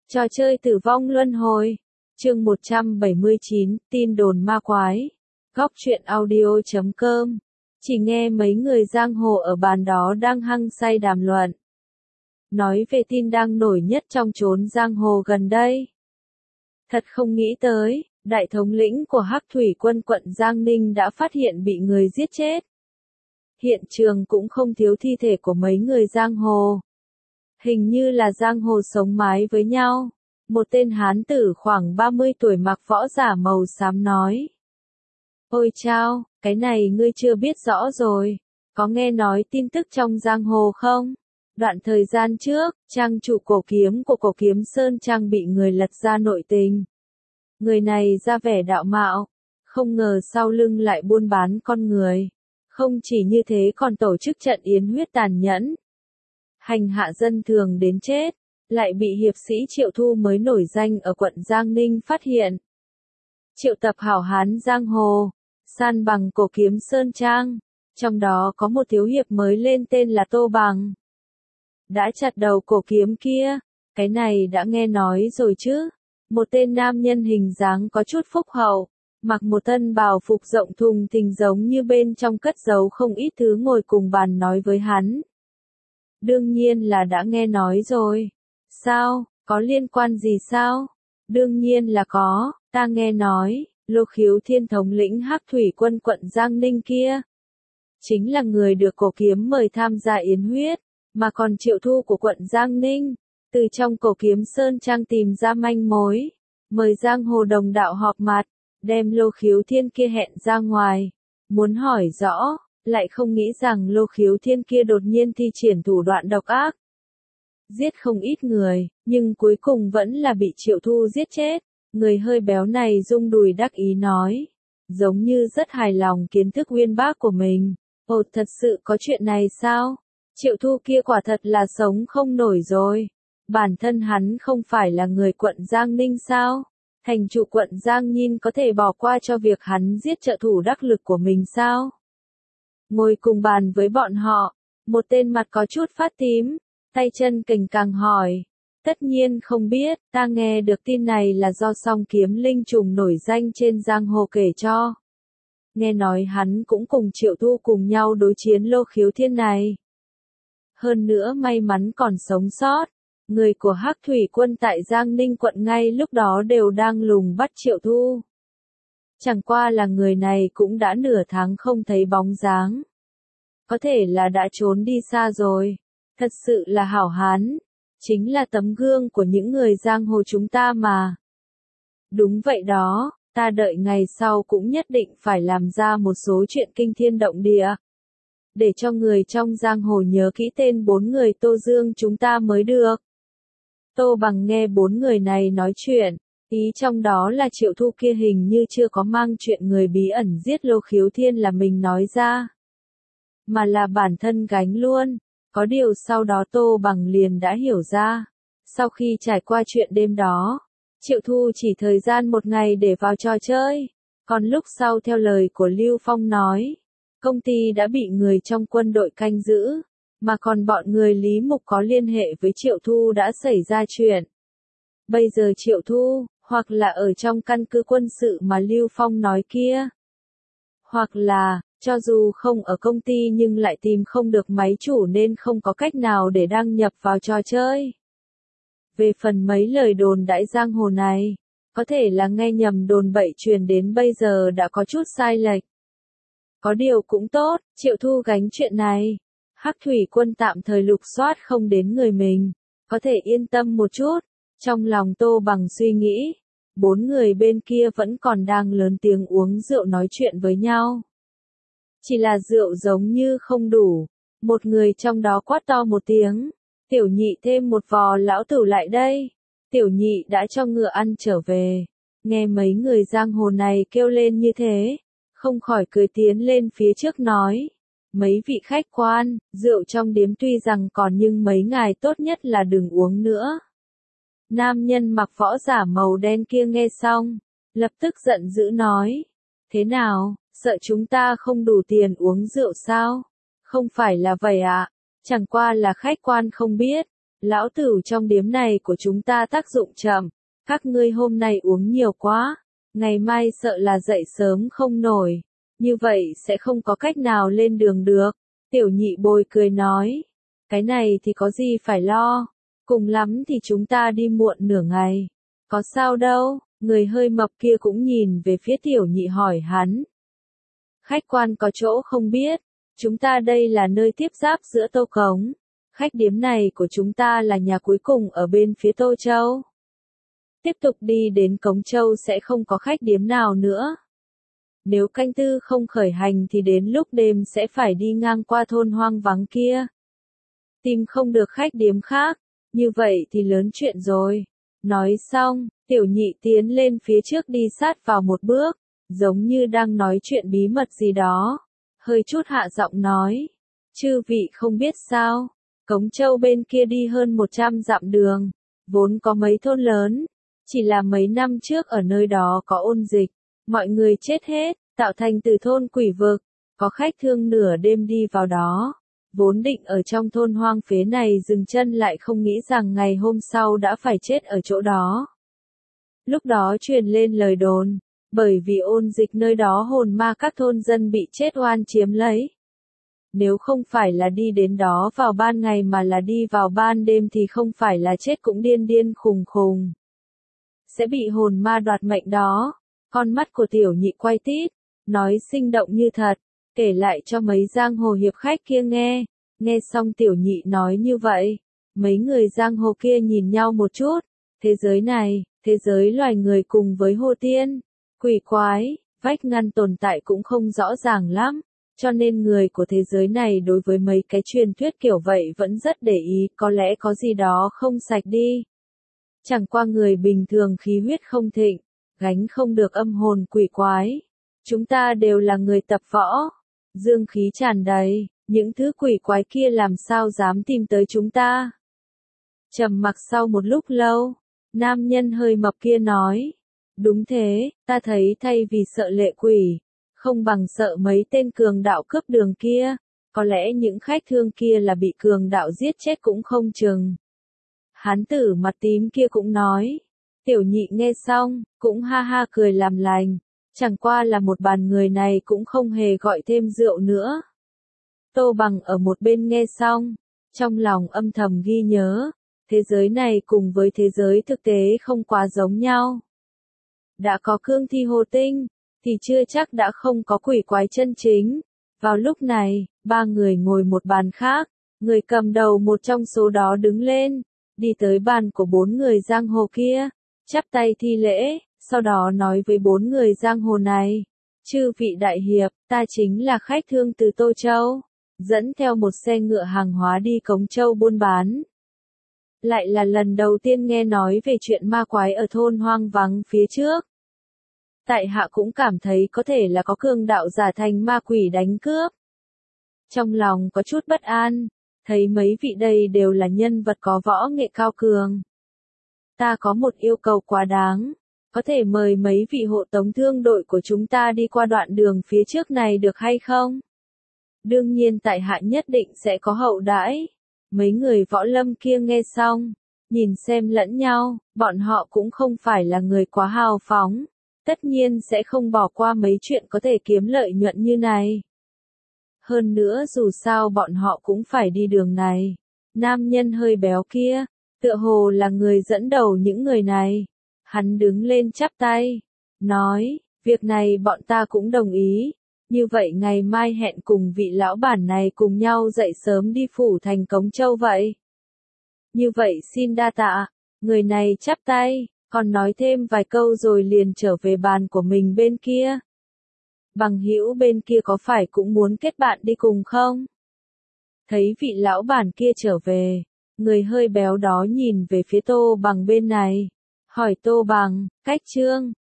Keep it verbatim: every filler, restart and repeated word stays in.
Trò chơi tử vong luân hồi. Chương một trăm bảy mươi chín, tin đồn ma quái. Góc truyện audio chấm com. Chỉ nghe mấy người giang hồ ở bàn đó đang hăng say đàm luận. Nói về tin đang nổi nhất trong chốn giang hồ gần đây. Thật không nghĩ tới, đại thống lĩnh của Hắc Thủy Quân quận Giang Ninh đã phát hiện bị người giết chết. Hiện trường cũng không thiếu thi thể của mấy người giang hồ. Hình như là giang hồ sống mái với nhau. Một tên hán tử khoảng ba mươi tuổi mặc võ giả màu xám nói. Ôi chao, cái này ngươi chưa biết rõ rồi. Có nghe nói tin tức trong giang hồ không? Đoạn thời gian trước, trang chủ cổ kiếm của cổ kiếm Sơn Trang bị người lật ra nội tình. Người này ra vẻ đạo mạo, không ngờ sau lưng lại buôn bán con người. Không chỉ như thế còn tổ chức trận yến huyết tàn nhẫn. Hành hạ dân thường đến chết, lại bị hiệp sĩ Triệu Thu mới nổi danh ở quận Giang Ninh phát hiện. Triệu tập hảo hán giang hồ, san bằng cổ kiếm Sơn Trang, trong đó có một thiếu hiệp mới lên tên là Tô Bằng. Đã chặt đầu cổ kiếm kia, cái này đã nghe nói rồi chứ. Một tên nam nhân hình dáng có chút phúc hậu, mặc một thân bào phục rộng thùng thình giống như bên trong cất giấu không ít thứ ngồi cùng bàn nói với hắn. Đương nhiên là đã nghe nói rồi. Sao, có liên quan gì sao? Đương nhiên là có, ta nghe nói, Lô Khiếu Thiên thống lĩnh Hắc Thủy Quân quận Giang Ninh kia. Chính là người được cổ kiếm mời tham gia yến huyết, mà còn Triệu Thu của quận Giang Ninh, từ trong cổ kiếm Sơn Trang tìm ra manh mối, mời giang hồ đồng đạo họp mặt, đem Lô Khiếu Thiên kia hẹn ra ngoài, muốn hỏi rõ. Lại không nghĩ rằng Lô Khiếu Thiên kia đột nhiên thi triển thủ đoạn độc ác. Giết không ít người, nhưng cuối cùng vẫn là bị Triệu Thu giết chết. Người hơi béo này rung đùi đắc ý nói. Giống như rất hài lòng kiến thức uyên bác của mình. Ồ, thật sự có chuyện này sao? Triệu Thu kia quả thật là sống không nổi rồi. Bản thân hắn không phải là người quận Giang Ninh sao? Thành chủ quận Giang Ninh có thể bỏ qua cho việc hắn giết trợ thủ đắc lực của mình sao? Ngồi cùng bàn với bọn họ, một tên mặt có chút phát tím, tay chân cành càng hỏi. Tất nhiên không biết, ta nghe được tin này là do song kiếm linh trùng nổi danh trên giang hồ kể cho. Nghe nói hắn cũng cùng Triệu Thu cùng nhau đối chiến Lô Khiếu Thiên này. Hơn nữa may mắn còn sống sót, người của Hắc Thủy Quân tại Giang Ninh quận ngay lúc đó đều đang lùng bắt Triệu Thu. Chẳng qua là người này cũng đã nửa tháng không thấy bóng dáng. Có thể là đã trốn đi xa rồi. Thật sự là hảo hán. Chính là tấm gương của những người giang hồ chúng ta mà. Đúng vậy đó, ta đợi ngày sau cũng nhất định phải làm ra một số chuyện kinh thiên động địa. Để cho người trong giang hồ nhớ kỹ tên bốn người Tô Dương chúng ta mới được. Tô Bằng nghe bốn người này nói chuyện. Ý trong đó là Triệu Thu kia hình như chưa có mang chuyện người bí ẩn giết Lô Khiếu Thiên là mình nói ra. Mà là bản thân gánh luôn. Có điều sau đó Tô Bằng liền đã hiểu ra. Sau khi trải qua chuyện đêm đó, Triệu Thu chỉ thời gian một ngày để vào trò chơi. Còn lúc sau theo lời của Lưu Phong nói, công ty đã bị người trong quân đội canh giữ. Mà còn bọn người Lý Mục có liên hệ với Triệu Thu đã xảy ra chuyện. Bây giờ Triệu Thu, hoặc là ở trong căn cứ quân sự mà Lưu Phong nói kia. Hoặc là, cho dù không ở công ty nhưng lại tìm không được máy chủ nên không có cách nào để đăng nhập vào trò chơi. Về phần mấy lời đồn đãi giang hồ này, có thể là nghe nhầm đồn bậy truyền đến bây giờ đã có chút sai lệch. Có điều cũng tốt, Triệu Thu gánh chuyện này. Hắc Thủy Quân tạm thời lục soát không đến người mình, có thể yên tâm một chút. Trong lòng Tô Bằng suy nghĩ, bốn người bên kia vẫn còn đang lớn tiếng uống rượu nói chuyện với nhau. Chỉ là rượu giống như không đủ, một người trong đó quát to một tiếng, tiểu nhị thêm một vò lão tử lại đây. Tiểu nhị đã cho ngựa ăn trở về, nghe mấy người giang hồ này kêu lên như thế, không khỏi cười tiến lên phía trước nói. Mấy vị khách quan, rượu trong điếm tuy rằng còn nhưng mấy ngài tốt nhất là đừng uống nữa. Nam nhân mặc võ giả màu đen kia nghe xong, lập tức giận dữ nói. Thế nào, sợ chúng ta không đủ tiền uống rượu sao? Không phải là vậy ạ, à? Chẳng qua là khách quan không biết, Lão tử trong điếm này của chúng ta tác dụng chậm, các ngươi hôm nay uống nhiều quá, ngày mai sợ là dậy sớm không nổi, như vậy sẽ không có cách nào lên đường được. Tiểu nhị bồi cười nói, cái này thì có gì phải lo, cùng lắm thì chúng ta đi muộn nửa ngày, có sao đâu. Người hơi mập kia cũng nhìn về phía tiểu nhị hỏi hắn. Khách quan có chỗ không biết, chúng ta đây là nơi tiếp giáp giữa Tô Cống. Khách điếm này của chúng ta là nhà cuối cùng ở bên phía Tô Châu. Tiếp tục đi đến Cống Châu sẽ không có khách điếm nào nữa. Nếu canh tư không khởi hành thì đến lúc đêm sẽ phải đi ngang qua thôn hoang vắng kia. Tìm không được khách điếm khác, như vậy thì lớn chuyện rồi. Nói xong, tiểu nhị tiến lên phía trước đi sát vào một bước, giống như đang nói chuyện bí mật gì đó. Hơi chút hạ giọng nói, chư vị không biết sao, Cống Châu bên kia đi hơn một trăm dặm đường, vốn có mấy thôn lớn, chỉ là mấy năm trước ở nơi đó có ôn dịch, mọi người chết hết, tạo thành từ thôn quỷ vực, có khách thương nửa đêm đi vào đó. Vốn định ở trong thôn hoang phế này dừng chân lại không nghĩ rằng ngày hôm sau đã phải chết ở chỗ đó. Lúc đó truyền lên lời đồn, bởi vì ôn dịch nơi đó hồn ma các thôn dân bị chết oan chiếm lấy. Nếu không phải là đi đến đó vào ban ngày mà là đi vào ban đêm thì không phải là chết cũng điên điên khùng khùng. Sẽ bị hồn ma đoạt mệnh đó. Con mắt của tiểu nhị quay tít, nói sinh động như thật. Kể lại cho mấy giang hồ hiệp khách kia nghe, nghe xong tiểu nhị nói như vậy, mấy người giang hồ kia nhìn nhau một chút, thế giới này, thế giới loài người cùng với hồ tiên, quỷ quái, vách ngăn tồn tại cũng không rõ ràng lắm, cho nên người của thế giới này đối với mấy cái truyền thuyết kiểu vậy vẫn rất để ý, có lẽ có gì đó không sạch đi. Chẳng qua người bình thường khí huyết không thịnh, gánh không được âm hồn quỷ quái. Chúng ta đều là người tập võ. Dương khí tràn đầy, những thứ quỷ quái kia làm sao dám tìm tới chúng ta. Trầm mặc sau một lúc lâu, nam nhân hơi mập kia nói, đúng thế, ta thấy thay vì sợ lệ quỷ, không bằng sợ mấy tên cường đạo cướp đường kia, có lẽ những khách thương kia là bị cường đạo giết chết cũng không chừng. Hán tử mặt tím kia cũng nói, tiểu nhị nghe xong, cũng ha ha cười làm lành. Chẳng qua là một bàn người này cũng không hề gọi thêm rượu nữa. Tô Bằng ở một bên nghe xong, trong lòng âm thầm ghi nhớ, thế giới này cùng với thế giới thực tế không quá giống nhau. Đã có cương thi hồ tinh, thì chưa chắc đã không có quỷ quái chân chính. Vào lúc này, ba người ngồi một bàn khác, người cầm đầu một trong số đó đứng lên, đi tới bàn của bốn người giang hồ kia, chắp tay thi lễ. Sau đó nói với bốn người giang hồ này, chư vị đại hiệp, ta chính là khách thương từ Tô Châu, dẫn theo một xe ngựa hàng hóa đi Cống Châu buôn bán. Lại là lần đầu tiên nghe nói về chuyện ma quái ở thôn hoang vắng phía trước. Tại hạ cũng cảm thấy có thể là có cường đạo giả thành ma quỷ đánh cướp. Trong lòng có chút bất an, thấy mấy vị đây đều là nhân vật có võ nghệ cao cường. Ta có một yêu cầu quá đáng. Có thể mời mấy vị hộ tống thương đội của chúng ta đi qua đoạn đường phía trước này được hay không? Đương nhiên tại hạ nhất định sẽ có hậu đãi. Mấy người võ lâm kia nghe xong, nhìn xem lẫn nhau, bọn họ cũng không phải là người quá hào phóng. Tất nhiên sẽ không bỏ qua mấy chuyện có thể kiếm lợi nhuận như này. Hơn nữa dù sao bọn họ cũng phải đi đường này. Nam nhân hơi béo kia, tựa hồ là người dẫn đầu những người này. Hắn đứng lên chắp tay, nói, việc này bọn ta cũng đồng ý, như vậy ngày mai hẹn cùng vị lão bản này cùng nhau dậy sớm đi phủ thành Cống Châu vậy. Như vậy xin đa tạ, người này chắp tay, còn nói thêm vài câu rồi liền trở về bàn của mình bên kia. Bằng hữu bên kia có phải cũng muốn kết bạn đi cùng không? Thấy vị lão bản kia trở về, người hơi béo đó nhìn về phía Tô Bằng bên này. Hỏi Tô Bằng, cách Trương,